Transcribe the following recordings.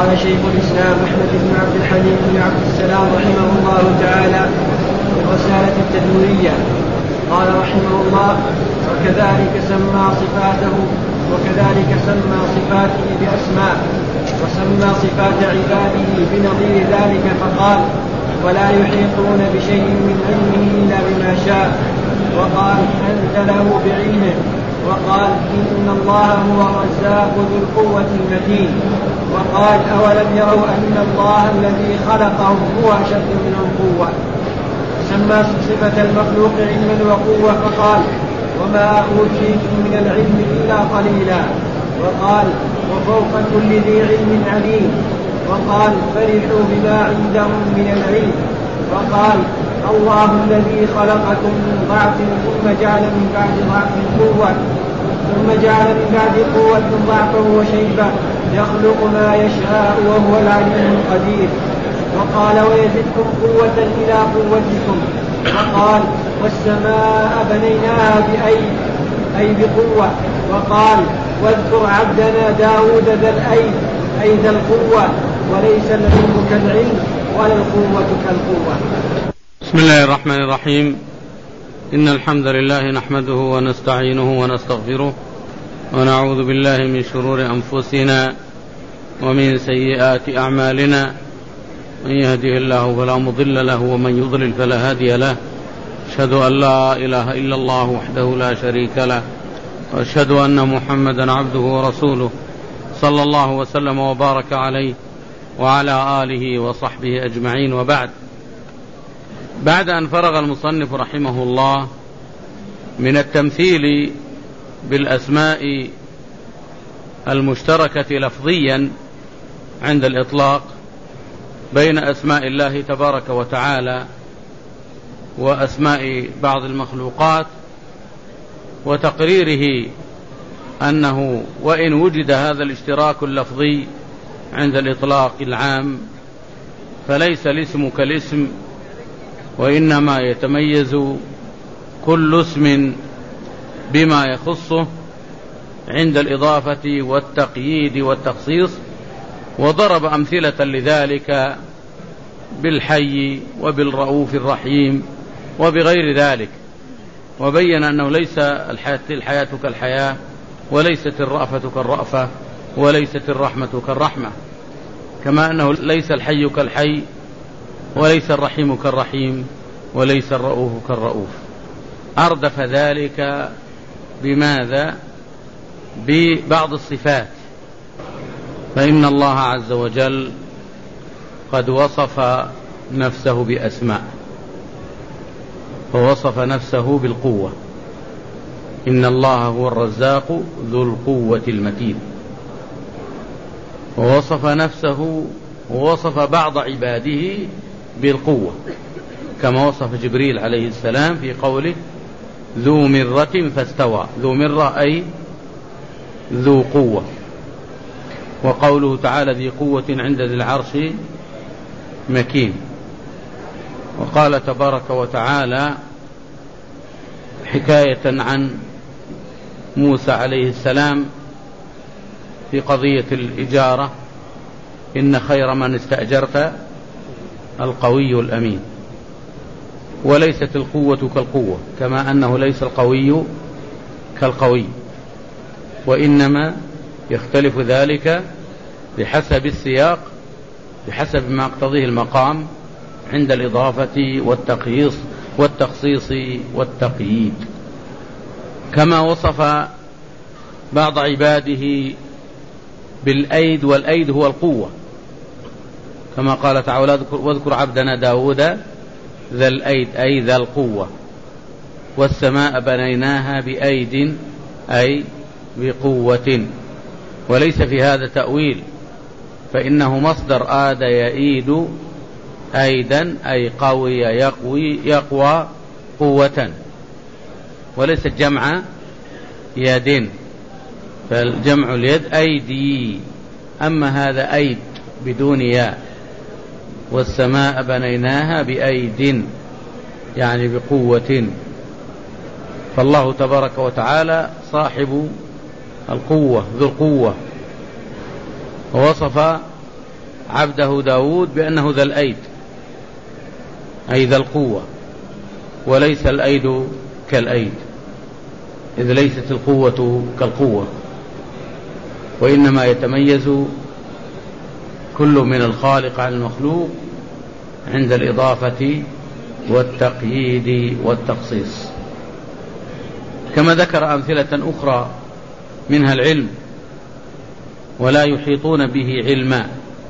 قال شيخ الإسلام أحمد بن عبد الحليم بن عبد السلام رحمه الله تعالى في الرسالة التدمرية قال رحمه الله: وكذلك سمى صفاته بأسماء، وسمى صفات عباده بنظير ذلك فقال: ولا يحيطون بشيء من علمه إلا بما شاء، وقال: أنزله بعلمه، وقال: إن الله هو الرزاق ذو القوة المتين، وقال: أولم يروا أن الله الذي خلقهم هو أشد منهم قوة. سمى صفة المخلوق علما وقوة فقال: وما أوتيتم من العلم إلا قليلا، وقال: وفوق كل ذي علم عليم، وقال: فرحوا بما عندهم من العلم، وقال: الله الذي خلقكم من ضعف ثم جعل من بعد ضعف قوة، ثم جعل من بعد قوة ضعفا وشيبة، يخلق ما يشاء وهو العليم القدير. وقال: ويزدكم قوة إلى قوتكم. وقال: والسماء بنيناها بأيد أي بقوة. وقال: واذكر عبدنا داود ذا الأيد أي ذا القوة، وليس العلم كالعلم ولا القوة كالقوة. بسم الله الرحمن الرحيم. إن الحمد لله نحمده ونستعينه ونستغفره، ونعوذ بالله من شرور أنفسنا ومن سيئات أعمالنا، من يهده الله فلا مضل له ومن يضلل فلا هادي له. أشهد أن لا إله إلا الله وحده لا شريك له، وأشهد أن محمدا عبده ورسوله صلى الله وسلم وبارك عليه وعلى آله وصحبه أجمعين. وبعد، بعد أن فرغ المصنف رحمه الله من التمثيل بالأسماء المشتركة لفظيا عند الإطلاق بين أسماء الله تبارك وتعالى وأسماء بعض المخلوقات، وتقريره أنه وإن وجد هذا الاشتراك اللفظي عند الإطلاق العام فليس الاسم كالاسم، وإنما يتميز كل اسم بما يخصه عند الإضافة والتقييد والتخصيص. وضرب أمثلة لذلك بالحي وبالرؤوف الرحيم وبغير ذلك، وبين أنه ليس الحياة كالحياة، وليست الرأفة كالرأفة، وليست الرحمة كالرحمة، كما أنه ليس الحي كالحي، وليس الرحيم كالرحيم، وليس الرؤوف كالرؤوف. أردف ذلك بماذا؟ ببعض الصفات. فإن الله عز وجل قد وصف نفسه بأسماء، فوصف نفسه بالقوة: إن الله هو الرزاق ذو القوة المتين. ووصف نفسه ووصف بعض عباده بالقوة، كما وصف جبريل عليه السلام في قوله: ذو مرة فاستوى. ذو مرة أي ذو قوة. وقوله تعالى: ذي قوة عند ذي العرش مكين. وقال تبارك وتعالى حكاية عن موسى عليه السلام في قضية الإجارة: إن خير من استأجرت القوي الأمين. وليست القوة كالقوة، كما أنه ليس القوي كالقوي، وإنما يختلف ذلك بحسب السياق، بحسب ما يقتضيه المقام عند الإضافة والتخصيص والتقييد. كما وصف بعض عباده بالأيد، والأيد هو القوة، كما قال تعالى: واذكر عبدنا داود ذا الأيد أي ذا القوة. والسماء بنيناها بأيد أي بقوة. وليس في هذا تأويل، فإنه مصدر آد يئيد أيدا أي قوي يقوى قوة، وليس جمع يد، فالجمع اليد أيدي، أما هذا أيد بدون ياء. والسماء بنيناها بأيد يعني بقوة. فالله تبارك وتعالى صاحب القوة ذو القوة. ووصف عبده داود بأنه ذا الأيد، أي ذا القوة، وليس الأيد كالأيد، إذ ليست القوة كالقوة، وإنما يتميز كل من الخالق عن المخلوق عند الإضافة والتقييد والتخصيص. كما ذكر أمثلة أخرى منها العلم، ولا يحيطون به علما،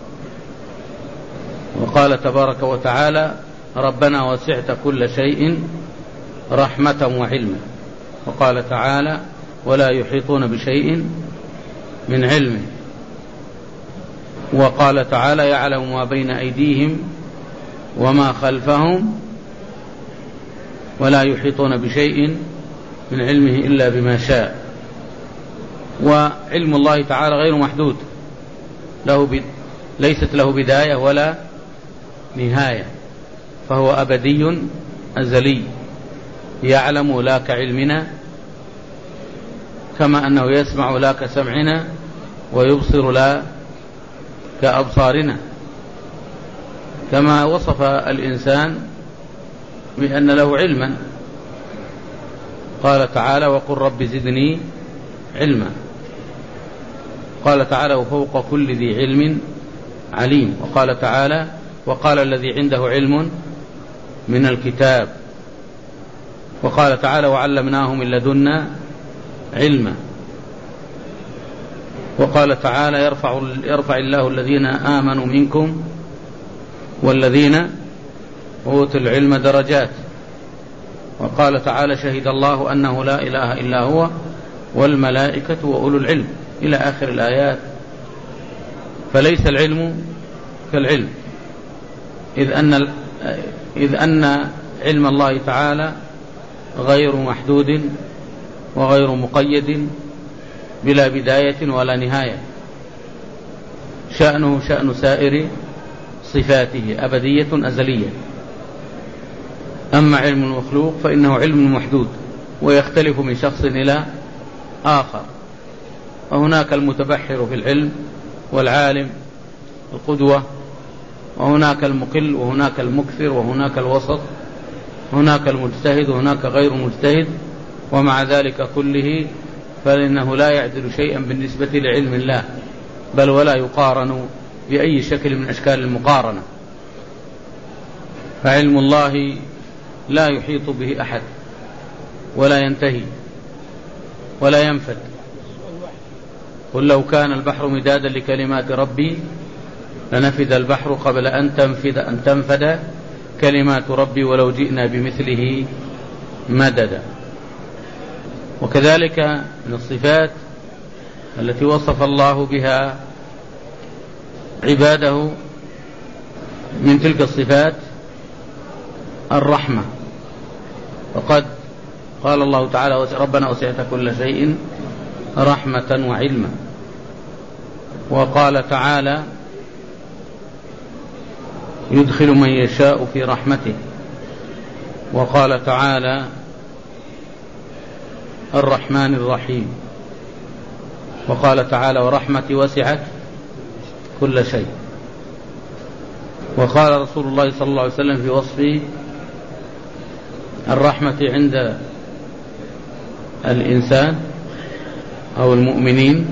وقال تبارك وتعالى ربنا وسعت كل شيء رحمة وعلما، وقال تعالى ولا يحيطون بشيء من علمه، وقال تعالى يعلم ما بين أيديهم وما خلفهم ولا يحيطون بشيء من علمه إلا بما شاء. وعلم الله تعالى غير محدود، ليست له بداية ولا نهاية، فهو أبدي أزلي، يعلم لا كعلمنا، كما أنه يسمع لا كسمعنا، ويبصر لا كأبصارنا، كما وصف الإنسان بأن له علما، قال تعالى وقل رب زدني علما، قال تعالى وفوق كل ذي علم عليم، وقال تعالى وقال الذي عنده علم من الكتاب، وقال تعالى وعلمناه من لدنا علما، وقال تعالى يرفع الله الذين آمنوا منكم والذين أوتوا العلم درجات، وقال تعالى شهد الله أنه لا إله إلا هو والملائكة وأولو العلم إلى آخر الآيات. فليس العلم كالعلم، إذ أن علم الله تعالى غير محدود وغير مقيد بلا بداية ولا نهاية، شأنه شأن سائر صفاته أبدية أزلية. أما علم المخلوق فإنه علم محدود ويختلف من شخص إلى آخر، وهناك المتبحر في العلم والعالم القدوة، وهناك المقل وهناك المكثر وهناك الوسط، هناك المجتهد وهناك غير مجتهد، ومع ذلك كله فإنه لا يعدل شيئا بالنسبة لعلم الله، بل ولا يقارن بأي شكل من أشكال المقارنة. فعلم الله لا يحيط به أحد ولا ينتهي ولا ينفد. قل لو كان البحر مدادا لكلمات ربي لنفد البحر قبل أن تنفد كلمات ربي ولو جئنا بمثله مددا. وكذلك من الصفات التي وصف الله بها عباده من تلك الصفات الرحمة، وقد قال الله تعالى ربنا وسعت كل شيء رحمة وعلما، وقال تعالى يدخل من يشاء في رحمته، وقال تعالى الرحمن الرحيم، وقال تعالى ورحمتي وسعت كل شيء. وقال رسول الله صلى الله عليه وسلم في وصف الرحمة عند الإنسان أو المؤمنين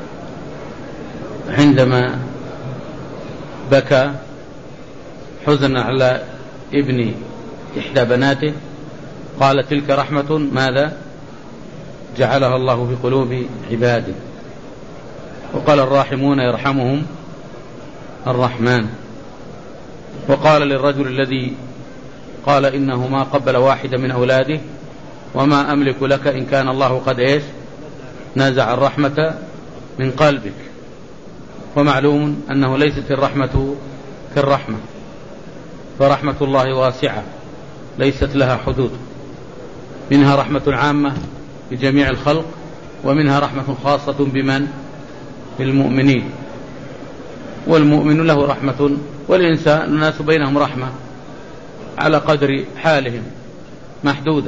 عندما بكى حزنا على ابن إحدى بناته قال تلك رحمة ماذا جعلها الله في قلوب عباده. وقال الراحمون يرحمهم الرحمن. وقال للرجل الذي قال إنه ما قبل واحدة من أولاده وما أملك لك إن كان الله قد نازع الرحمة من قلبك. ومعلوم أنه ليست الرحمة كالرحمة، فرحمة الله واسعة ليست لها حدود، منها رحمة عامة بجميع الخلق، ومنها رحمة خاصة بمن؟ بالمؤمنين. والمؤمن له رحمة، والإنسان الناس بينهم رحمة على قدر حالهم محدودة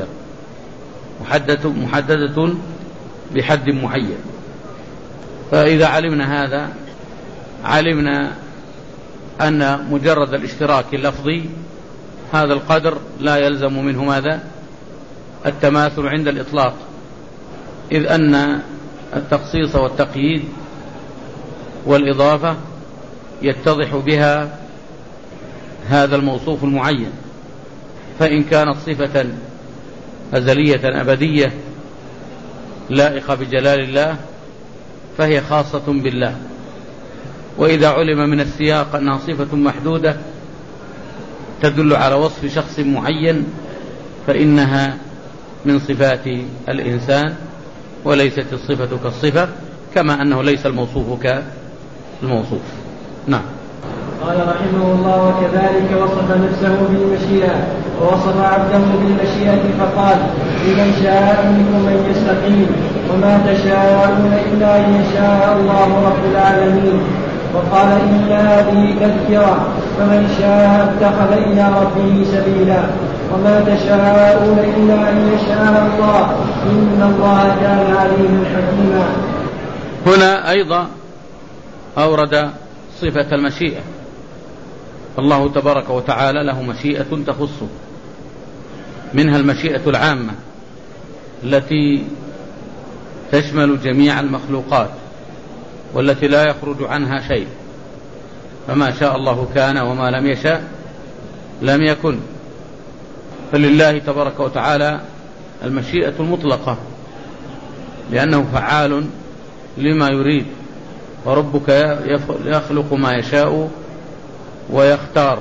محددة بحد معين. فإذا علمنا هذا علمنا أن مجرد الاشتراك اللفظي هذا القدر لا يلزم منه ماذا؟ التماثل عند الإطلاق، إذ أن التخصيص والتقييد والإضافة يتضح بها هذا الموصوف المعين، فإن كانت صفة أزلية أبدية لائقة بجلال الله فهي خاصة بالله، وإذا علم من السياق أنها صفة محدودة تدل على وصف شخص معين فإنها من صفات الإنسان وليست الصفة كالصفة، كما أنه ليس الموصوف كالموصوف. نعم. قال رحمه الله: وكذلك وصف نفسه بالمشيئة ووصف عبده بالمشيئة فقال: لمن شاء منكم أن يستقيم وما تشاءون إلا أن يشاء الله رب العالمين. وقال: إن هذه تذكرة فمن شاء اتخذ إلى ربه سبيلا وما تشاءون إلا أن يشاء الله إن الله كان عليما حكيما. هنا أيضا أورد صفة المشيئة، الله تبارك وتعالى له مشيئة تخصه، منها المشيئة العامة التي تشمل جميع المخلوقات والتي لا يخرج عنها شيء، فما شاء الله كان وما لم يشاء لم يكن. فلله تبارك وتعالى المشيئة المطلقة لأنه فعال لما يريد، وربك يخلق ما يشاء ويختار.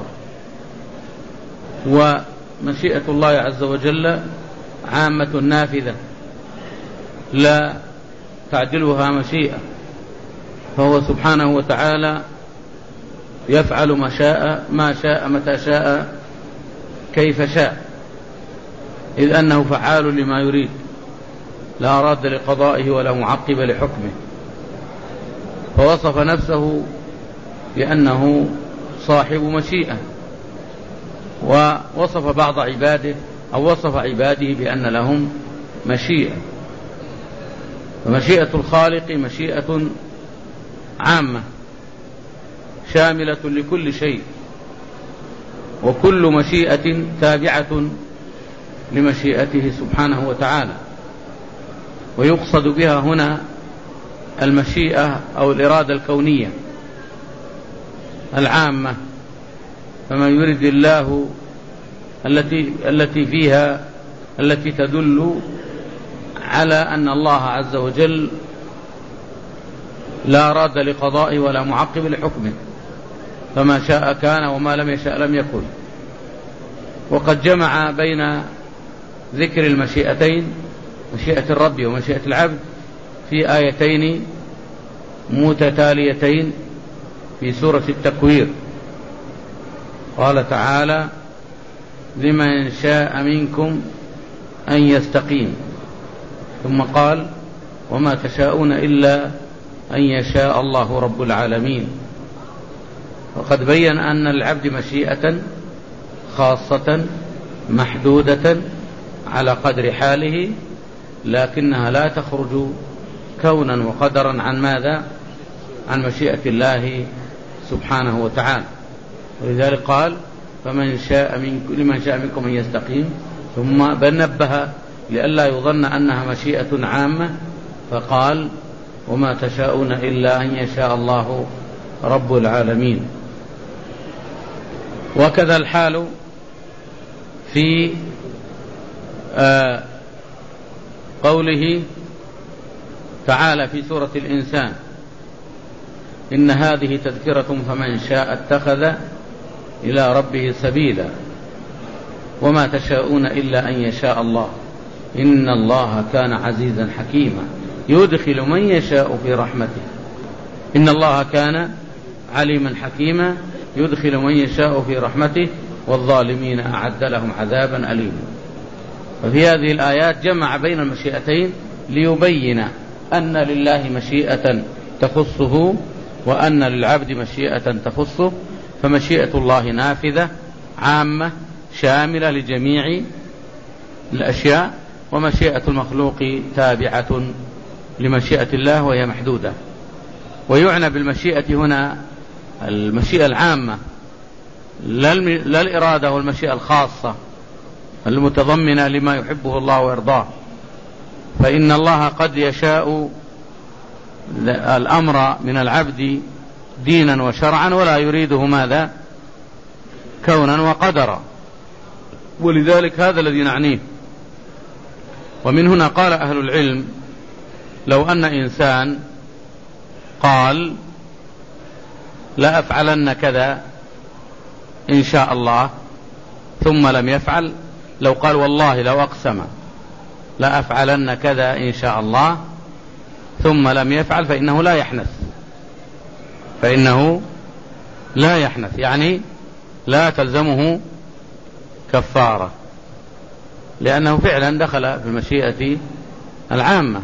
ومشيئة الله عز وجل عامة نافذة لا تعدلها مشيئة، فهو سبحانه وتعالى يفعل ما شاء متى شاء كيف شاء، إذ أنه فعال لما يريد لا راد لقضائه ولا معقب لحكمه. فوصف نفسه بأنه صاحب مشيئة، ووصف بعض عباده أو وصف عباده بأن لهم مشيئة. فمشيئة الخالق مشيئة عامة شاملة لكل شيء، وكل مشيئة تابعة لمشيئته سبحانه وتعالى. ويقصد بها هنا المشيئة أو الإرادة الكونية العامة، فما يريد الله التي تدل على أن الله عز وجل لا راد لقضائه ولا معقب لحكمه، فما شاء كان وما لم يشاء لم يكن. وقد جمع بين ذكر المشيئتين، مشيئة الرب ومشيئة العبد، في آيتين متتاليتين في سورة التكوير. قال تعالى: لمن شاء منكم أن يستقيم، ثم قال: وما تشاءون إلا أن يشاء الله رب العالمين. وقد بين أن العبد مشيئة خاصة محدودة على قدر حاله، لكنها لا تخرج كونا وقدرا عن ماذا؟ عن مشيئة الله سبحانه وتعالى. ولذلك قال: لمن شاء منكم أن يستقيم، ثم نبه لئلا يظن أنها مشيئة عامة فقال: وما تشاءون إلا أن يشاء الله رب العالمين. وكذا الحال في قوله تعالى في سورة الإنسان: إن هذه تذكرة فمن شاء اتخذ إلى ربه سبيلا وما تشاءون إلا أن يشاء الله إن الله كان عزيزا حكيما يدخل من يشاء في رحمته إن الله كان عليما حكيما يدخل من يشاء في رحمته والظالمين أعد لهم عذابا أليما. وفي هذه الآيات جمع بين المشيئتين ليبين أن لله مشيئة تخصه وأن للعبد مشيئة تخصه، فمشيئة الله نافذة عامة شاملة لجميع الأشياء، ومشيئة المخلوق تابعة لمشيئة الله وهي محدودة. ويعنى بالمشيئة هنا المشيئة العامة، لا الإرادة والمشيئة الخاصة المتضمنة لما يحبه الله ويرضاه. فإن الله قد يشاء الأمر من العبد دينا وشرعا ولا يريده ماذا؟ كونا وقدرا. ولذلك هذا الذي نعنيه. ومن هنا قال أهل العلم: لو أن إنسان قال لا أفعلن كذا إن شاء الله ثم لم يفعل، لو قال والله لو أقسم لا أفعلن كذا إن شاء الله ثم لم يفعل، فإنه لا يحنث، يعني لا تلزمه كفارة، لأنه فعلا دخل في المشيئة العامة،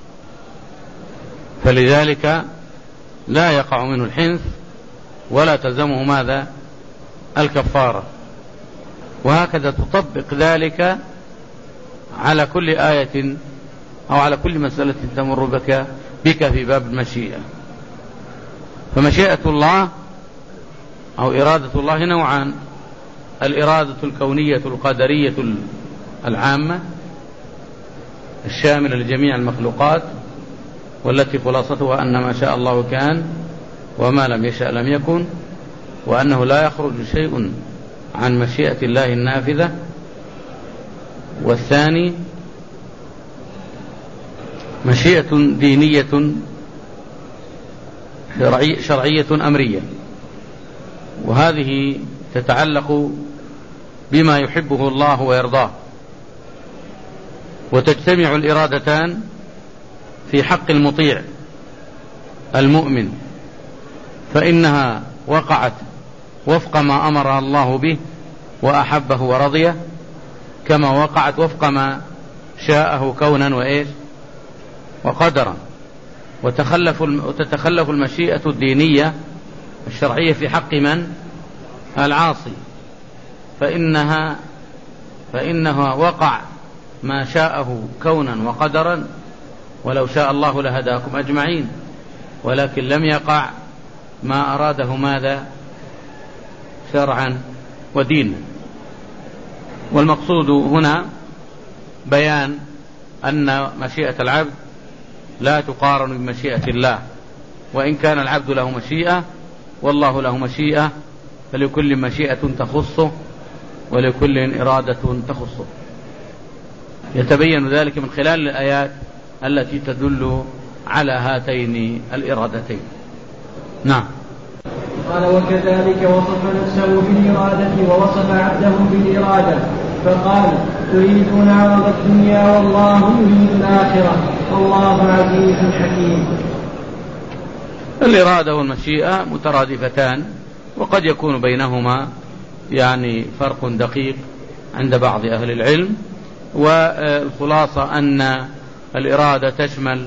فلذلك لا يقع منه الحنث ولا تلزمه ماذا؟ الكفارة. وهكذا تطبق ذلك على كل آية أو على كل مسألة تمر بك في باب المشيئة. فمشيئة الله أو إرادة الله نوعان: الإرادة الكونية القدرية العامة الشاملة لجميع المخلوقات، والتي خلاصتها أن ما شاء الله كان وما لم يشأ لم يكن، وأنه لا يخرج شيء عن مشيئة الله النافذة. والثاني مشيئة دينية شرعية أمرية، وهذه تتعلق بما يحبه الله ويرضاه. وتجتمع الإرادتان في حق المطيع المؤمن، فإنها وقعت وفق ما أمر الله به وأحبه ورضيه، كما وقعت وفق ما شاءه كونا وقدرا. وتتخلف المشيئة الدينية الشرعية في حق من؟ العاصي، فإنها وقع ما شاءه كونا وقدرا، ولو شاء الله لهداكم أجمعين، ولكن لم يقع ما أراده ماذا؟ شرعا ودينا. والمقصود هنا بيان أن مشيئة العبد لا تقارن بمشيئة الله، وإن كان العبد له مشيئة والله له مشيئة، فلكل مشيئة تخصه ولكل إرادة تخصه. يتبين ذلك من خلال الآيات التي تدل على هاتين الإرادتين. نعم. قال: وكذلك وصف نفسه بالإرادة ووصف عبده بالإرادة، فقال: تريدون عرض الدنيا والله يريد الآخرة والله عزيز حكيم. الإرادة والمشيئة مترادفتان، وقد يكون بينهما يعني فرق دقيق عند بعض أهل العلم. والخلاصة أن الإرادة تشمل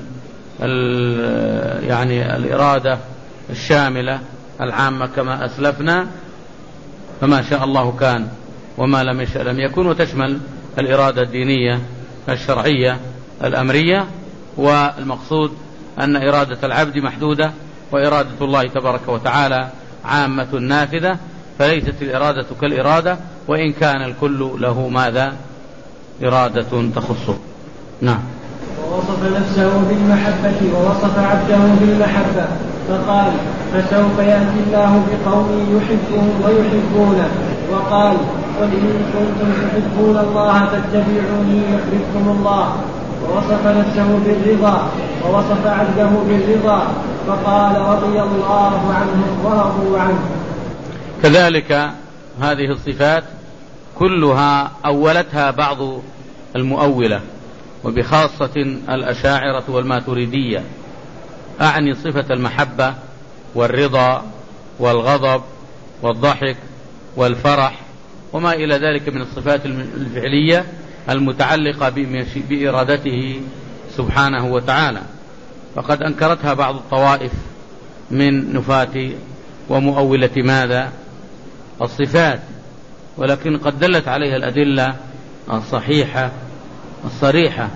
يعني الإرادة الشاملة العامة كما أسلفنا، فما شاء الله كان وما لم يشأ لم يكن، وتشمل الإرادة الدينية الشرعية الأمرية. والمقصود أن إرادة العبد محدودة، وإرادة الله تبارك وتعالى عامة نافذة، فليست الإرادة كالإرادة، وإن كان الكل له ماذا؟ إرادة تخصه. نعم. ووصف نفسه بالمحبة ووصف عبده بالمحبة، فقال: فسوف يأتي الله بقوم يحبهم ويحبونه، وقال: قل إن كنتم تحبون الله فاتبعوني يحببكم الله. ووصف نفسه بالرضا ووصف عبده بالرضا، فقال: رضي الله عنهم ورضوا عنه. كذلك هذه الصفات كلها أولتها بعض المؤولة، وبخاصة الأشاعرة والماتريدية، أعني صفة المحبة والرضا والغضب والضحك والفرح وما إلى ذلك من الصفات الفعلية المتعلقة بإرادته سبحانه وتعالى. فقد أنكرتها بعض الطوائف من نفاة ومؤولة ماذا؟ الصفات، ولكن قد دلت عليها الأدلة الصحيحة الصريحة.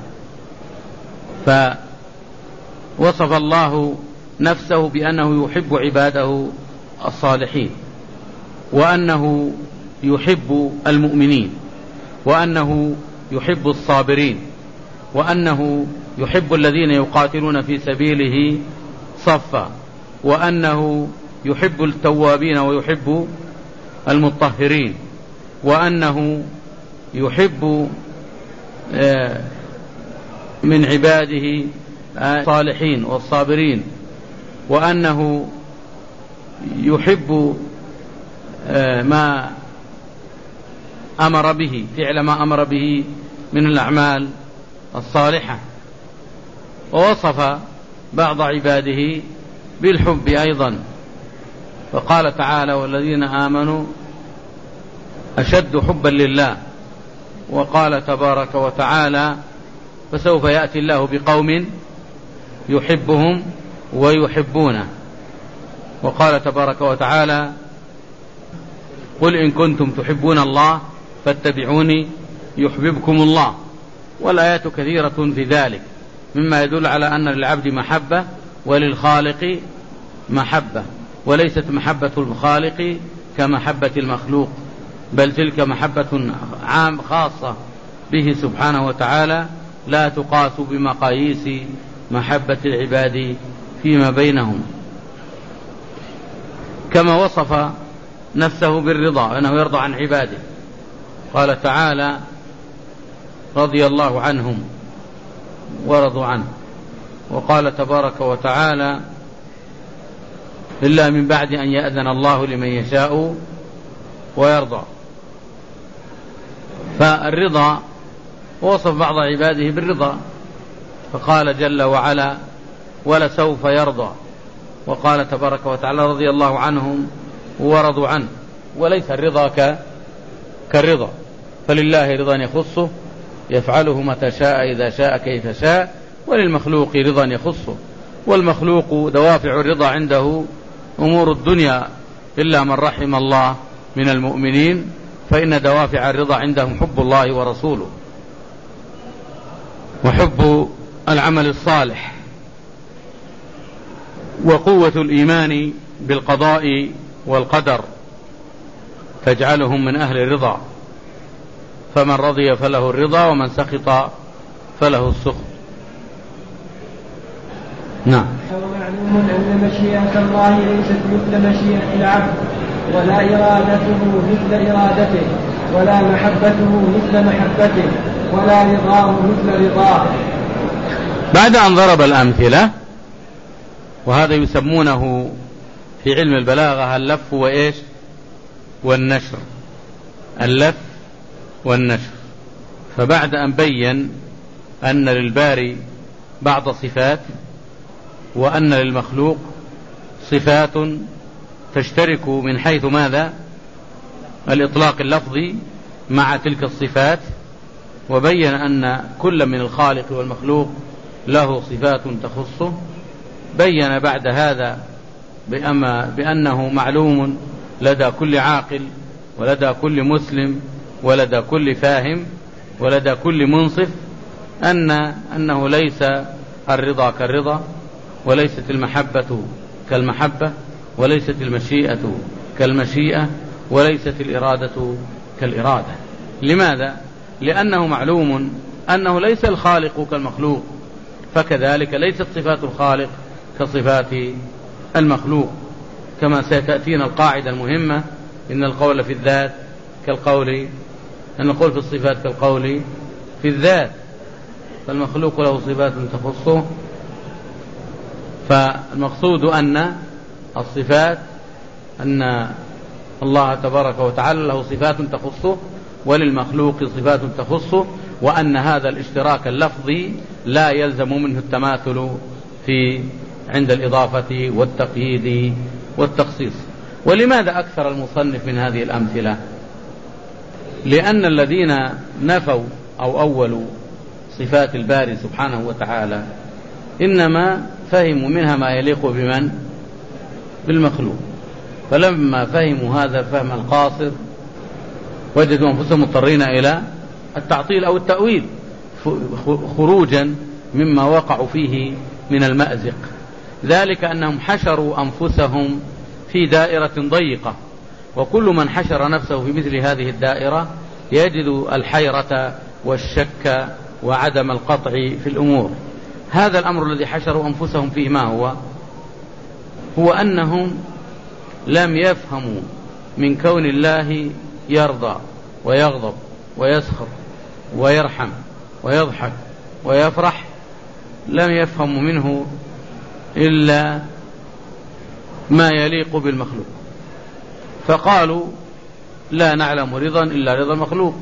فوصف الله نفسه بأنه يحب عباده الصالحين، وأنه يحب المؤمنين، وأنه يحب الصابرين، وأنه يحب الذين يقاتلون في سبيله صفا، وأنه يحب التوابين ويحب المطهرين، وأنه يحب من عباده الصالحين والصابرين، وأنه يحب ما أمر به، فعل ما أمر به من الأعمال الصالحة. ووصف بعض عباده بالحب أيضا، فقال تعالى: والذين آمنوا أشد حبا لله. وقال تبارك وتعالى: فسوف يأتي الله بقوم يحبهم ويحبونه. وقال تبارك وتعالى: قل إن كنتم تحبون الله فاتبعوني يحببكم الله. والآيات كثيرة في ذلك، مما يدل على أن للعبد محبة وللخالق محبة، وليست محبة الخالق كمحبة المخلوق، بل تلك محبة عام خاصة به سبحانه وتعالى، لا تقاس بمقاييس محبة العباد فيما بينهم. كما وصف نفسه بالرضا، أنه يرضى عن عباده، قال تعالى: رضي الله عنهم ورضوا عنه. وقال تبارك وتعالى: إلا من بعد أن يأذن الله لمن يشاء ويرضى. فالرضا وصف بعض عباده بالرضا، فقال جل وعلا: ولسوف يرضى. وقال تبارك وتعالى: رضي الله عنهم ورضوا عنه. وليس الرضا كالرضا، فلله رضا يخصه يفعله متى شاء إذا شاء كيف شاء، وللمخلوق رضا يخصه. والمخلوق دوافع الرضا عنده أمور الدنيا إلا من رحم الله من المؤمنين، فإن دوافع الرضا عندهم حب الله ورسوله، وحب العمل الصالح، وقوة الإيمان بالقضاء والقدر تجعلهم من أهل الرضا. فمن رضي فله الرضا، ومن سخط فله السخط. نعم. ومعلوم أن مشيئة الله ليست مثل مشيئة العبد، ولا إرادته مثل إرادته، ولا محبته مثل محبته، ولا رضاه مثل رضاه. بعد أن ضرب الأمثلة، وهذا يسمونه في علم البلاغة اللف وإيش والنشر، اللف والنشر. فبعد أن بين أن للباري بعض صفات، وأن للمخلوق صفات تشترك من حيث ماذا؟ الإطلاق اللفظي مع تلك الصفات، وبين أن كل من الخالق والمخلوق له صفات تخصه. بين بعد هذا بأنه معلوم لدى كل عاقل، ولدى كل مسلم، ولدى كل فاهم، ولدى كل منصف، أنه ليس الرضا كالرضا، وليست المحبة كالمحبة، وليست المشيئة كالمشيئة، وليست الإرادة كالإرادة. لماذا؟ لأنه معلوم أنه ليس الخالق كالمخلوق، فكذلك ليست صفات الخالق كصفات المخلوق، كما ستأتينا القاعدة المهمة: إن القول في الذات كالقول، إن القول في الصفات كالقول في الذات، فالمخلوق له صفات تخصه. فالمقصود أن الصفات، أن الله تبارك وتعالى له صفات تخصه، وللمخلوق صفات تخصه، وأن هذا الاشتراك اللفظي لا يلزم منه التماثل عند الإضافة والتقييد والتخصيص. ولماذا أكثر المصنف من هذه الأمثلة؟ لأن الذين نفوا أو أولوا صفات الباري سبحانه وتعالى إنما فهموا منها ما يليق بمن؟ بالمخلوق. فلما فهموا هذا الفهم القاصر وجدوا أنفسهم مضطرين إلى التعطيل أو التأويل، خروجا مما وقعوا فيه من المأزق. ذلك أنهم حشروا أنفسهم في دائرة ضيقة، وكل من حشر نفسه في مثل هذه الدائرة يجد الحيرة والشك وعدم القطع في الأمور. هذا الأمر الذي حشروا أنفسهم فيه ما هو أنهم لم يفهموا من كون الله يرضى ويغضب ويسخر ويرحم ويضحك ويفرح، لم يفهموا منه إلا ما يليق بالمخلوق، فقالوا لا نعلم رضا إلا رضا المخلوق،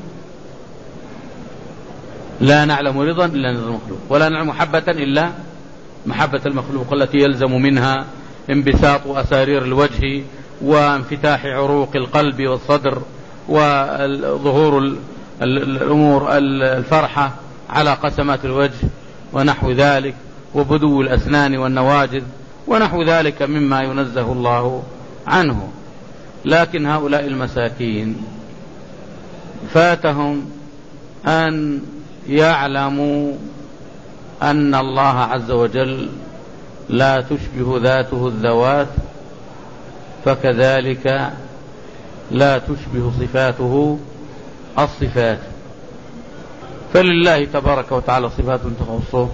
لا نعلم رضا إلا رضا المخلوق، ولا نعلم محبة إلا محبة المخلوق التي يلزم منها انبساط أسارير الوجه وانفتاح عروق القلب والصدر وظهور الأمور الفرحة على قسمات الوجه ونحو ذلك، وبدو الأسنان والنواجذ ونحو ذلك مما ينزه الله عنه. لكن هؤلاء المساكين فاتهم أن يعلموا أن الله عز وجل لا تشبه ذاته الذوات، فكذلك لا تشبه صفاته الصفات، فلله تبارك وتعالى صفات تخصه.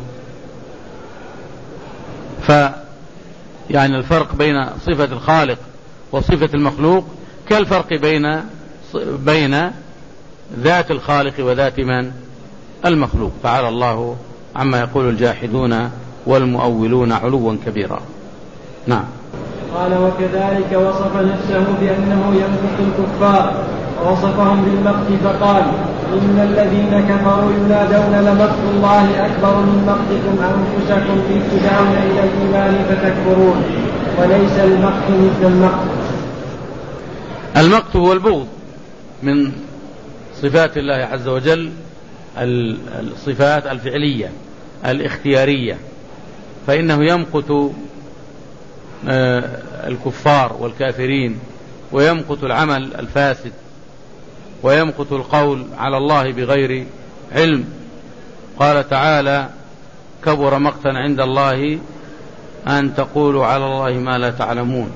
يعني الفرق بين صفة الخالق وصفة المخلوق كالفرق بين ذات الخالق وذات من المخلوق. تعالى الله عما يقول الجاحدون والمؤولون علوا كبيرا. نعم. قال وكذلك وصف نفسه بأنه يمقت الكفار ووصفهم بالمقت فقال إن الذين كفروا ينادون لمقت الله أكبر من مقتكم أنفسكم إذ تدعون إلى الإيمان فتكفرون، وليس المقت مثل المقت. المقت هو البغض من صفات الله عز وجل، الصفات الفعلية الاختيارية، فإنه يمقت الكفار والكافرين، ويمقت العمل الفاسد، ويمقت القول على الله بغير علم. قال تعالى كبر مقتا عند الله أن تقولوا على الله ما لا تعلمون.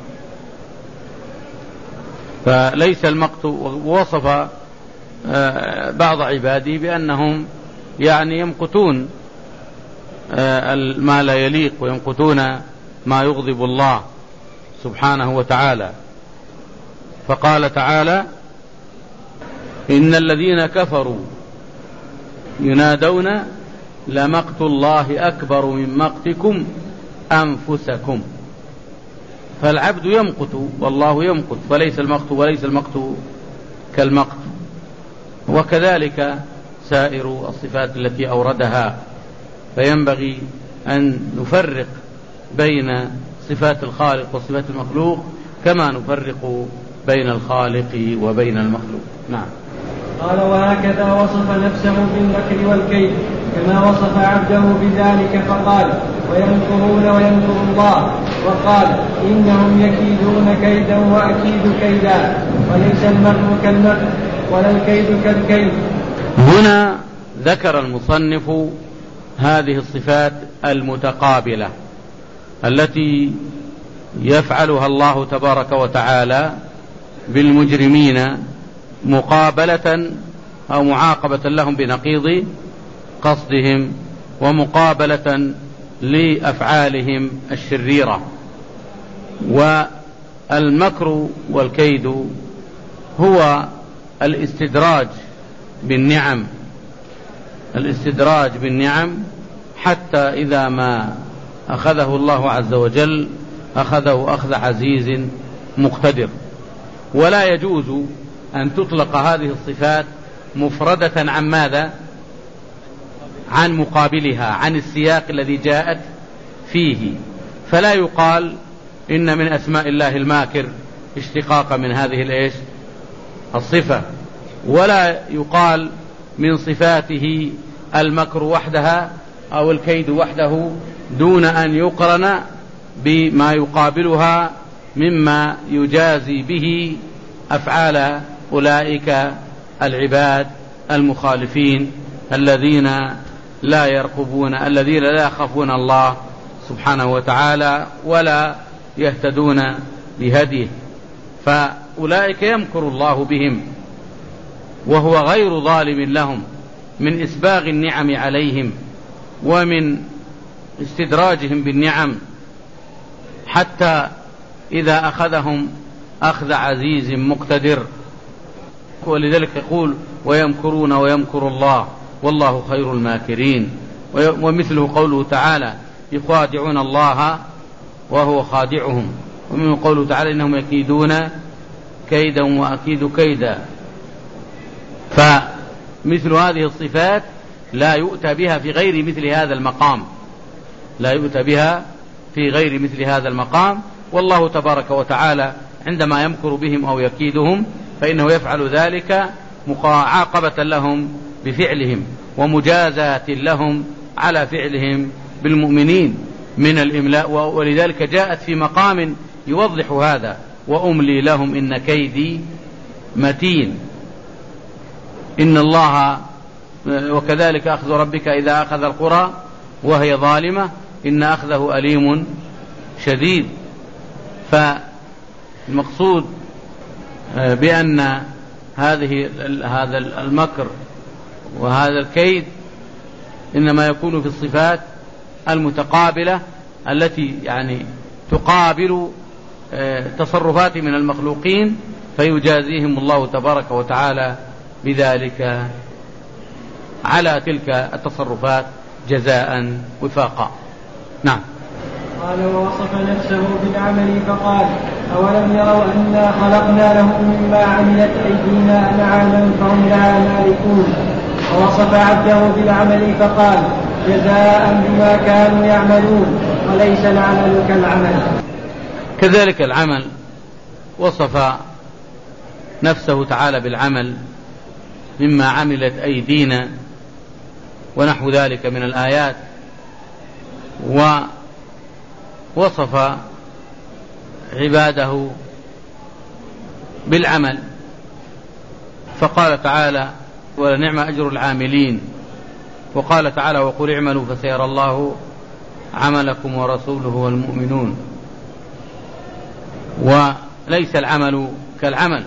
فليس المقت. ووصف بعض عباده بأنهم يعني يمقتون ما لا يليق ويمقتون ما يغضب الله سبحانه وتعالى. فقال تعالى إن الذين كفروا ينادون لمقت الله أكبر من مقتكم أنفسكم. فالعبد يمقت والله يمقت، فليس المقت كالمقت. وكذلك سائر الصفات التي أوردها، فينبغي أن نفرق بين صفات الخالق وصفات المخلوق كما نفرق بين الخالق وبين المخلوق. نعم. قال وهكذا وصف نفسه بالمكر والكيد كما وصف عبده بذلك فقال ويمكرون ويمكر الله، وقال إنهم يكيدون كيدا وأكيد كيدا، وليس المكر كالمكر ولا الكيد كالكيد. هنا ذكر المصنف هذه الصفات المتقابلة التي يفعلها الله تبارك وتعالى بالمجرمين مقابلة أو معاقبة لهم بنقيض قصدهم، ومقابلة لأفعالهم الشريرة. والمكر والكيد هو الاستدراج بالنعم حتى إذا ما أخذه الله عز وجل أخذه أخذ عزيز مقتدر. ولا يجوز أن تطلق هذه الصفات مفردة عن ماذا؟ عن مقابلها، عن السياق الذي جاءت فيه. فلا يقال إن من أسماء الله الماكر اشتقاق من هذه الصفة، ولا يقال من صفاته المكر وحدها أو الكيد وحده دون أن يقرن بما يقابلها مما يجازي به أفعال أولئك العباد المخالفين الذين لا يخافون الله سبحانه وتعالى ولا يهتدون بهديه، فأولئك يمكر الله بهم وهو غير ظالم لهم من إسباغ النعم عليهم ومن استدراجهم بالنعم، حتى إذا أخذهم أخذ عزيز مقتدر. ولذلك يقول ويمكرون ويمكر الله والله خير الماكرين. ومثله قوله تعالى يخادعون الله وهو خادعهم، ومنه قوله تعالى إنهم يكيدون كيدا وأكيد كيدا. فمثل هذه الصفات لا يؤتى بها في غير مثل هذا المقام، لا يؤتى بها في غير مثل هذا المقام. والله تبارك وتعالى عندما يمكر بهم أو يكيدهم فإنه يفعل ذلك عاقبة لهم بفعلهم ومجازاة لهم على فعلهم بالمؤمنين من الإملاء. ولذلك جاءت في مقام يوضح هذا وأملي لهم إن كيدي متين. إن الله وكذلك أخذ ربك إذا أخذ القرى وهي ظالمة إن أخذه أليم شديد. فالمقصود بأن هذا المكر وهذا الكيد إنما يكون في الصفات المتقابلة التي يعني تقابل تصرفات من المخلوقين، فيجازيهم الله تبارك وتعالى بذلك على تلك التصرفات جزاء وفاقا. نعم. قال ووصف نفسه بالعمل فقال أولم يروا أنا خلقنا لهم مما عملت أيدينا أنعاما فهم لها مالكون. ووصف عبده بالعمل فقال جزاء بما كانوا يعملون وليس العمل كالعمل. كذلك العمل وصف نفسه تعالى بالعمل مما عملت أيدينا ونحو ذلك من الآيات، ووصف عباده بالعمل فقال تعالى ولنعم أجر العاملين. وقال تعالى وقل اعملوا فسيرى الله عملكم ورسوله والمؤمنون. وليس العمل كالعمل،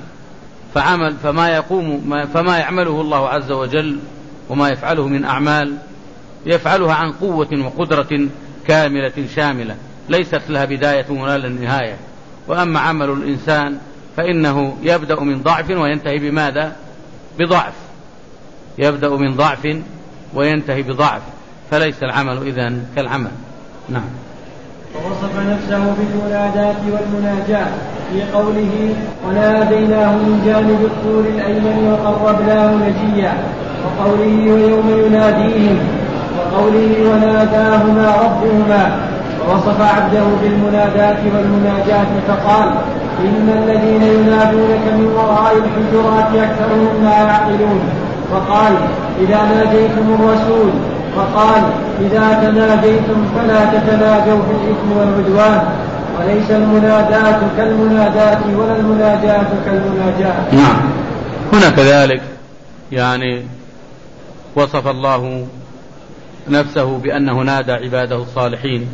فما يعمله الله عز وجل وما يفعله من أعمال يفعلها عن قوة وقدرة كاملة شاملة ليست لها بداية ولا نهاية. وأما عمل الإنسان فإنه يبدأ من ضعف وينتهي بماذا؟ بضعف، يبدأ من ضعف وينتهي بضعف، فليس العمل إذن كالعمل. نعم. ووصف نفسه بالمنادات والمناجاة في قوله وناديناه من جانب الطور الأيمن وقربناه نجيا، وقوله ويوم يناديهم، وقوله وناداهما ربهما. ووصف عبده بالمنادات والمناجاة فقال إن الذين ينادونك من وراء الحجرات أكثرهم لا يعقلون. وقال إذا ناديتم الرسول، وقال إذا تناديتم فلا تتناجوا بالإثم والعدوان. وليس المنادات كالمنادات ولا المناجاة كالمناجاة. نعم. هنا كذلك يعني وصف الله نفسه بأنه نادى عباده الصالحين،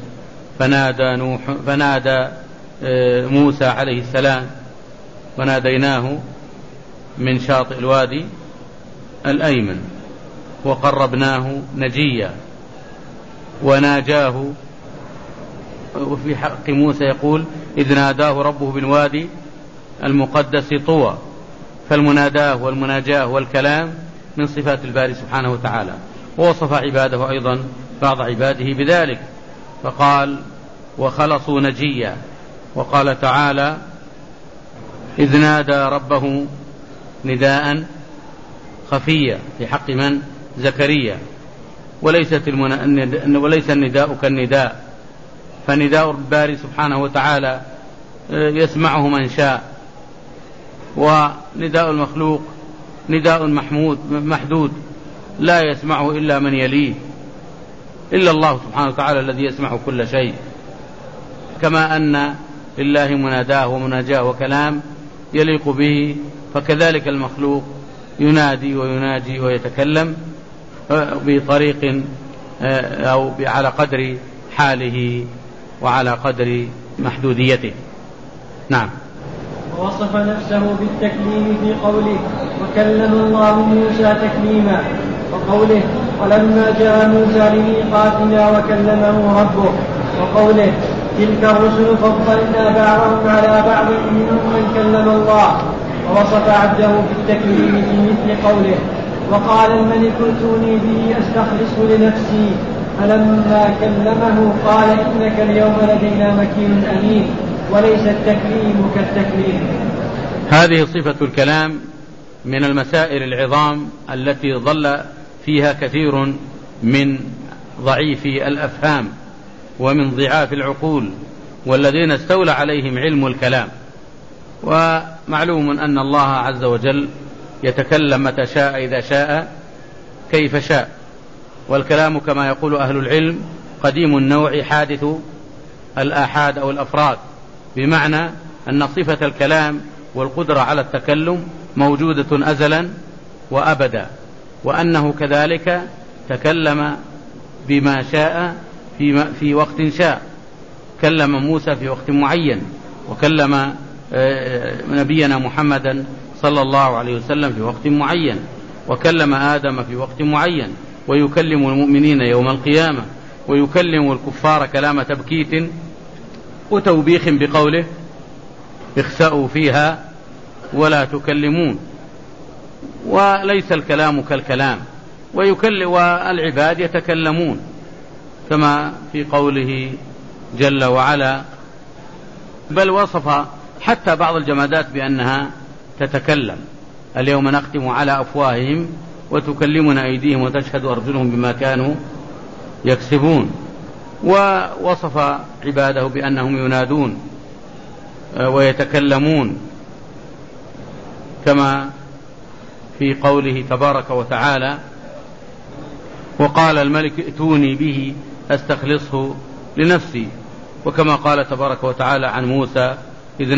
فنادى موسى عليه السلام وناديناه من شاطئ الوادي الأيمن وقربناه نجيا وناجاه. وفي حق موسى يقول إذ ناداه ربه بالوادي المقدس طوى. فالمناداه والمناجاه والكلام من صفات الباري سبحانه وتعالى. ووصف عباده أيضا بعض عباده بذلك فقال وخلصوا نجيا. وقال تعالى إذ نادى ربه نداء خفيا في حق من؟ زكريا. وليس النداء كالنداء، فنداء الباري سبحانه وتعالى يسمعه من شاء، ونداء المخلوق نداء محدود لا يسمعه إلا من يليه، إلا الله سبحانه وتعالى الذي يسمع كل شيء. كما أن لله مناداه ومناجاه وكلام يليق به، فكذلك المخلوق ينادي ويناجي ويتكلم بطريق أو على قدر حاله وعلى قدر محدوديته. نعم. ووصف نفسه بالتكليم في قوله وكلم الله موسى تكليما، وقوله ولما جاء موسى لميقاتنا وكلمه ربه، وقوله تلك الرسل فضلنا بعضهم على بعض منهم من كلم الله. ووصف عبده بالتكليم في مثل قوله وقال الملك ائتوني به استخلصه لنفسي، فلما كلمه قال إنك اليوم لدينا مكين أمين، وليس التكليم كالتكليم. هذه صفة الكلام من المسائل العظام التي ضل فيها كثير من ضعيفي الأفهام ومن ضعاف العقول والذين استولى عليهم علم الكلام. ومعلوم أن الله عز وجل يتكلم متى شاء إذا شاء كيف شاء، والكلام كما يقول أهل العلم قديم النوع حادث الآحاد أو الأفراد، بمعنى أن صفة الكلام والقدرة على التكلم موجودة أزلا وأبدا، وأنه كذلك تكلم بما شاء في وقت شاء. كلم موسى في وقت معين، وكلم نبينا محمدا صلى الله عليه وسلم في وقت معين، وكلم آدم في وقت معين، ويكلم المؤمنين يوم القيامة، ويكلم الكفار كلام تبكيت وتوبيخ بقوله اخسأوا فيها ولا تكلمون. وليس الكلام كالكلام، والعباد يتكلمون كما في قوله جل وعلا، بل وصف حتى بعض الجمادات بأنها تتكلم. اليوم نختم على أفواههم وتكلمنا أيديهم وتشهد أرجلهم بما كانوا يكسبون. ووصف عباده بأنهم ينادون ويتكلمون كما في قوله تبارك وتعالى وقال الملك ائتوني به استخلصه لنفسي، وكما قال تبارك وتعالى عن موسى إذ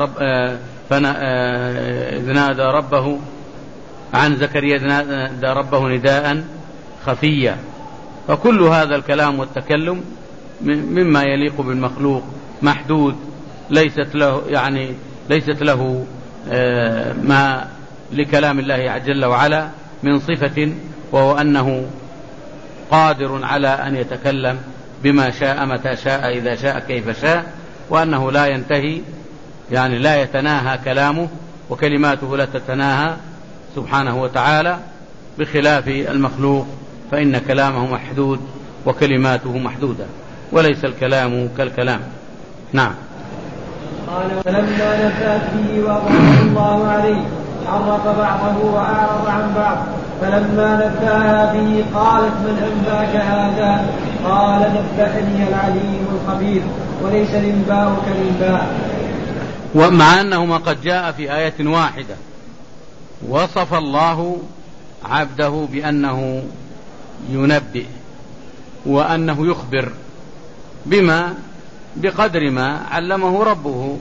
نادى ربه عن زكريا إذ نادى ربه نداء خفيا. فكل هذا الكلام والتكلم مما يليق بالمخلوق محدود، ليست له ما لكلام الله جل وعلا من صفة، وهو أنه قادر على أن يتكلم بما شاء متى شاء إذا شاء كيف شاء، وأنه لا ينتهي لا يتناهى كلامه، وكلماته لا تتناهى سبحانه وتعالى، بخلاف المخلوق فإن كلامه محدود وكلماته محدودة، وليس الكلام كالكلام. نعم. قال فلما نفات به وأظهره الله عليه عرف بعضه وأعرض عن بعض، فلما نبأها به قالت من أنباك هذا؟ قال نبأني العليم الخبير، وليس الإنباء كالإنباء. ومع أنهما قد جاء في آية واحدة، وصف الله عبده بأنه ينبئ وأنه يخبر بقدر ما علمه ربه،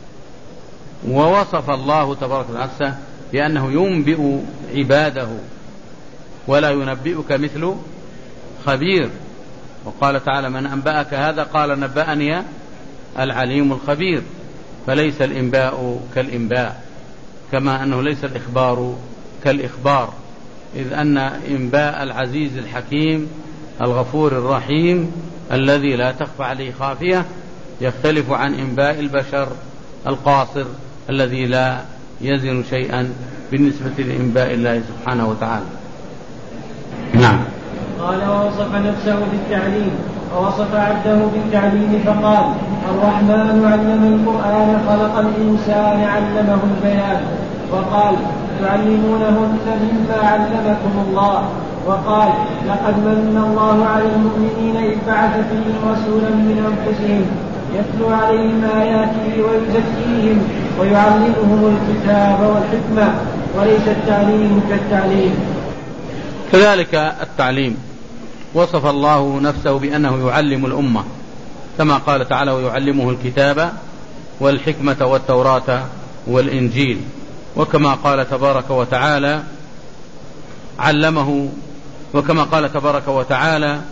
ووصف الله تبارك وتعالى بأنه ينبئ عباده ولا ينبئك مثل خبير. وقال تعالى من أنبأك هذا؟ قال نبأني العليم الخبير. فليس الإنباء كالإنباء، كما أنه ليس الإخبار كالإخبار، إذ أن إنباء العزيز الحكيم الغفور الرحيم الذي لا تخفى عليه خافية يختلف عن إنباء البشر القاصر الذي لا يزن شيئا بالنسبة لإنباء الله سبحانه وتعالى. نعم. قال ووصف نفسه بالتعليم ووصف عبده بالتعليم فقال الرحمن علم القرآن خلق الإنسان علمه البيان، وقال تعلمونهن مما علمكم الله، وقال لقد من الله على المؤمنين إذ بعث فيهم رسولا من أنفسهم يتلو عليهم آياته ويزكيهم ويعلمهم الكتاب والحكمة، وليس التعليم كالتعليم. كذلك التعليم وصف الله نفسه بأنه يعلم الأمة، كما قال تعالى ويعلمه الكتاب والحكمة والتوراة والإنجيل، وكما قال تبارك وتعالى علمه، وكما قال تبارك وتعالى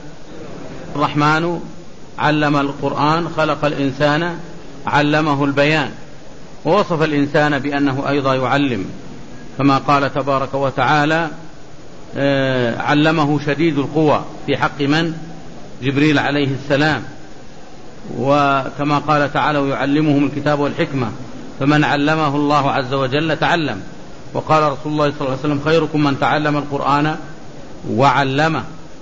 الرحمن علم القرآن خلق الإنسان علمه البيان. ووصف الإنسان بأنه أيضا يعلم، كما قال تبارك وتعالى علمه شديد القوى في حق من؟ جبريل عليه السلام. وكما قال تعالى ويعلمهم الكتاب والحكمة، فمن علمه الله عز وجل تعلم. وقال رسول الله صلى الله عليه وسلم خيركم من تعلم القرآن وعلمه.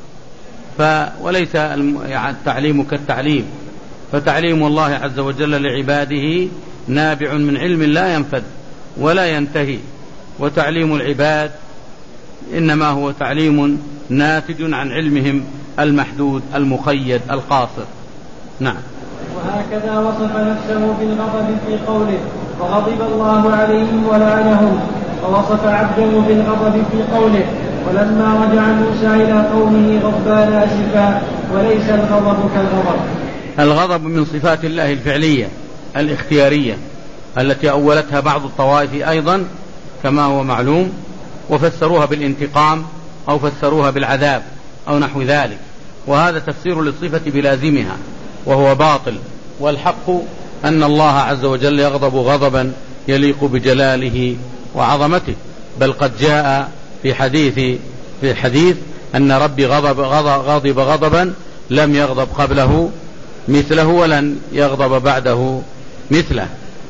وليس التعليم كالتعليم، فتعليم الله عز وجل لعباده نابع من علم لا ينفد ولا ينتهي، وتعليم العباد إنما هو تعليم ناتج عن علمهم المحدود المقيد القاصر. نعم. وهكذا وصف نفسه بالغضب في قوله وغضب الله عليهم ولعنهم، ووصف عبده بالغضب في قوله ولما رجع موسى إلى قومه غضبان آسفا، وليس الغضب كالغضب. الغضب من صفات الله الفعلية الاختيارية التي أولتها بعض الطوائف أيضا كما هو معلوم، وفسروها بالانتقام أو فسروها بالعذاب أو نحو ذلك، وهذا تفسير للصفة بلازمها وهو باطل. والحق أن الله عز وجل يغضب غضبا يليق بجلاله وعظمته، بل قد جاء في حديث أن ربي غضب غضبا لم يغضب قبله مثله ولن يغضب بعده مثله.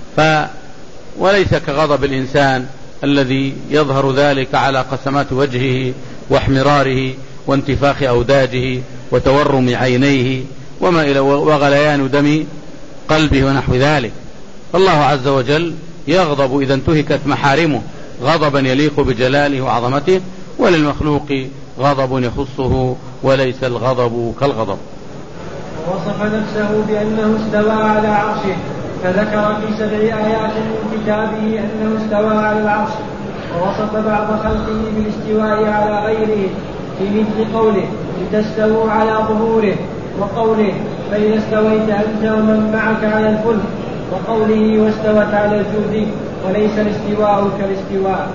وليس كغضب الإنسان الذي يظهر ذلك على قسمات وجهه واحمراره وانتفاخ أوداجه وتورم عينيه وغليان دم قلبه ونحو ذلك. الله عز وجل يغضب إذا انتهكت محارمه غضبا يليق بجلاله وعظمته، وللمخلوق غضب يخصه وليس الغضب كالغضب. ووصف نفسه بأنه استوى على عرشه، فذكر في 7 آيات من كتابه أنه استوى على العرش، ووصف بعض خلقه بالاستواء على غيره في مثل قوله لتستووا على ظهوره، وقوله فإذا استويت أنت ومن معك على الفلك، وقوله واستوت على الجود، وليس الاستواء كالاستواء.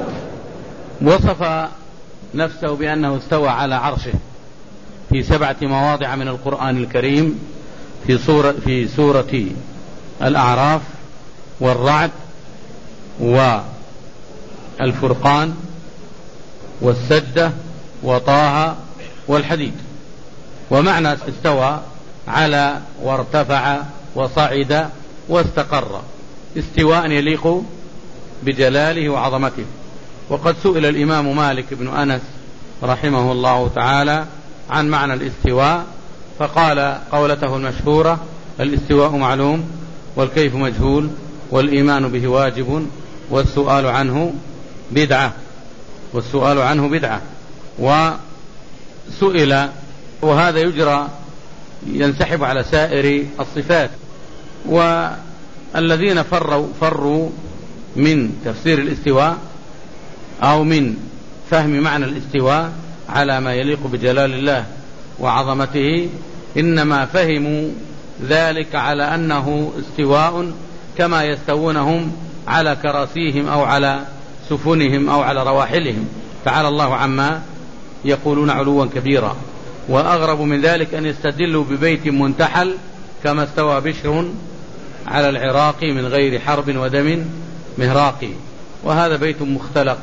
وصف نفسه بأنه استوى على عرشه في 7 مواضع من القرآن الكريم، في سورة الأعراف والرعد والفرقان والسجدة وطه والحديد. ومعنى استوى على وارتفع وصعد واستقر استواء يليق بجلاله وعظمته. وقد سئل الإمام مالك بن أنس رحمه الله تعالى عن معنى الاستواء، فقال قولته المشهورة الاستواء معلوم والكيف مجهول والإيمان به واجب والسؤال عنه بدعة. وسئل، وهذا ينسحب على سائر الصفات. والذين فروا من تفسير الاستواء أو من فهم معنى الاستواء على ما يليق بجلال الله وعظمته إنما فهموا ذلك على أنه استواء كما يستوونهم على كراسيهم أو على سفنهم أو على رواحلهم، تعالى الله عما يقولون علوا كبيرا. وأغرب من ذلك أن يستدلوا ببيت منتحل كما استوى بشر على العراق من غير حرب ودم مهراق، وهذا بيت مختلق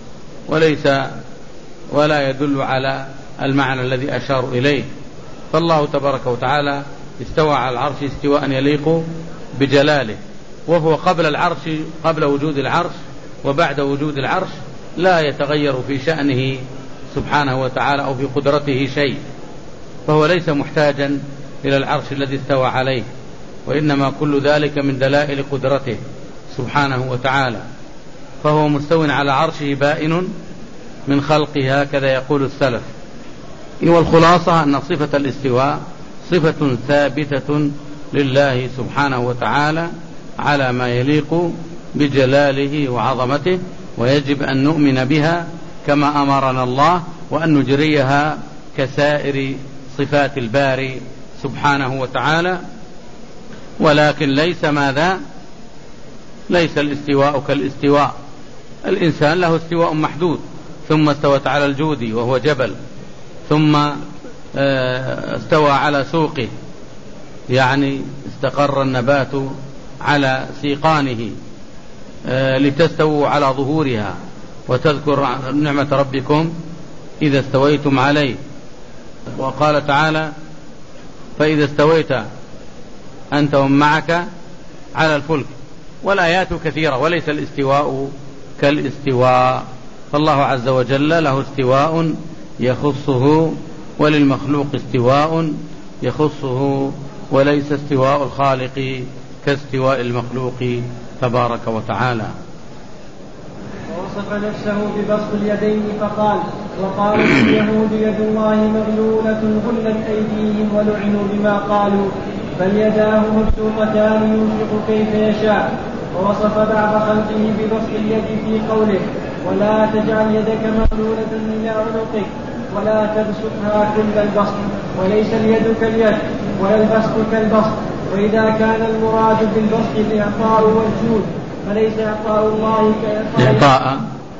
ولا يدل على المعنى الذي أشار إليه. فالله تبارك وتعالى استوى على العرش استواء يليق بجلاله، وهو قبل وجود العرش وبعد وجود العرش لا يتغير في شأنه سبحانه وتعالى أو في قدرته شيء، فهو ليس محتاجا إلى العرش الذي استوى عليه، وإنما كل ذلك من دلائل قدرته سبحانه وتعالى. فهو مستو على عرشه بائن من خلقه، هكذا يقول السلف. والخلاصة أن صفة الاستواء صفة ثابتة لله سبحانه وتعالى على ما يليق بجلاله وعظمته، ويجب أن نؤمن بها كما أمرنا الله، وأن نجريها كسائر صفات الباري سبحانه وتعالى. ولكن ليس الاستواء كالاستواء. الإنسان له استواء محدود، ثم استوت على الجود وهو جبل، ثم استوى على سوقه يعني استقر النبات على سيقانه، لتستووا على ظهورها وتذكر نعمة ربكم إذا استويتم عليه. وقال تعالى فإذا استويت أنت ومن معك على الفلك. والآيات كثيرة، وليس الاستواء كالاستواء، فالله عز وجل له استواء يخصه، وللمخلوق استواء يخصه، وليس استواء الخالق كاستواء المخلوق تبارك وتعالى. ووصف نفسه ببسط اليدين فقال وقالت اليهود يد الله مغلولة غلت أيديهم ولعنوا بما قالوا بل يداه مبسوطتان ينفق كيف يشاء. ووصف بعض خلقه ببسط اليد في قوله ولا تجعل يدك مغلولة إلى عنقك ولا تبسطها كل البسط، وليس اليد كاليد ولا البسط كالبسط. وإذا كان المراد بالبسط الإعطاء والجود فليس إعطاء الله كإعطاء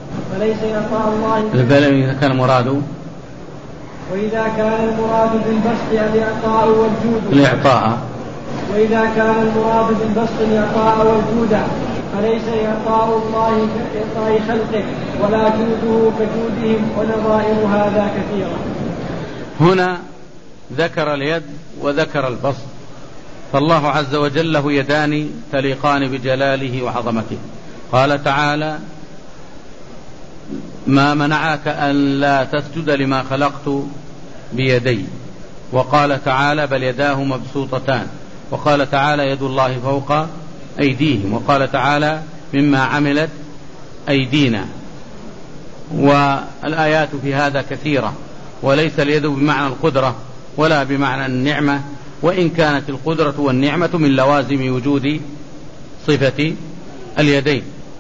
إذا كان مراده وإذا كان المراد بالبسط الإعطاء والجود وإذا كان المراد بالبسط الإعطاء والجود فليس إعطاء الله كإعطاء خلقه ولا جوده كجودهم، ونظائر هذا كثيرة. هنا ذكر اليد وذكر البسط، فالله عز وجل له يدان تليقان بجلاله وعظمته. قال تعالى ما منعك أن لا تسجد لما خلقت بيدي. وقال تعالى بل يداه مبسوطتان. وقال تعالى يد الله فوق أيديهم. وقال تعالى مما عملت أيدينا. والآيات في هذا كثيرة، وليس اليد بمعنى القدرة ولا بمعنى النعمة، وإن كانت القدرة والنعمة من لوازم وجود صفة اليدين،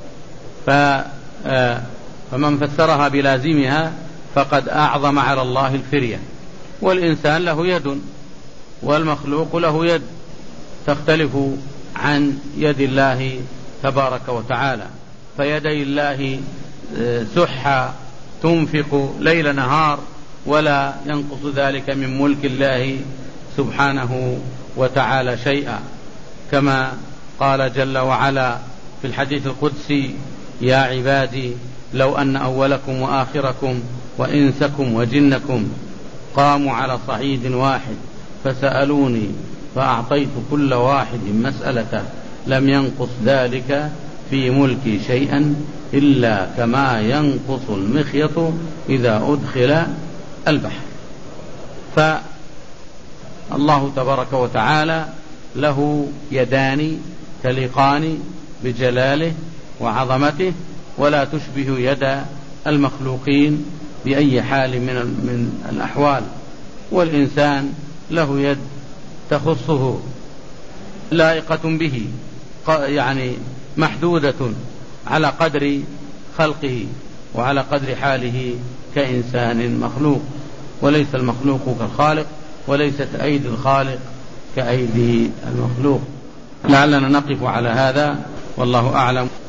فمن فسرها بلازمها فقد أعظم على الله الفرية. والإنسان له يد والمخلوق له يد تختلف عن يد الله تبارك وتعالى. فيدي الله سحة تنفق ليل نهار، ولا ينقص ذلك من ملك الله سبحانه وتعالى شيئا، كما قال جل وعلا في الحديث القدسي يا عبادي لو أن أولكم وآخركم وإنسكم وجنكم قاموا على صعيد واحد فسألوني فأعطيت كل واحد مسألته لم ينقص ذلك في ملكي شيئا إلا كما ينقص المخيط إذا أدخل البحر. فالله تبارك وتعالى له يدان تليقان بجلاله وعظمته، ولا تشبه يد المخلوقين بأي حال من الأحوال. والإنسان له يد تخصه لائقة به، يعني محدودة على قدر خلقه وعلى قدر حاله كإنسان مخلوق، وليس المخلوق كالخالق، وليست أيدي الخالق كأيدي المخلوق. لعلنا نقف على هذا والله أعلم.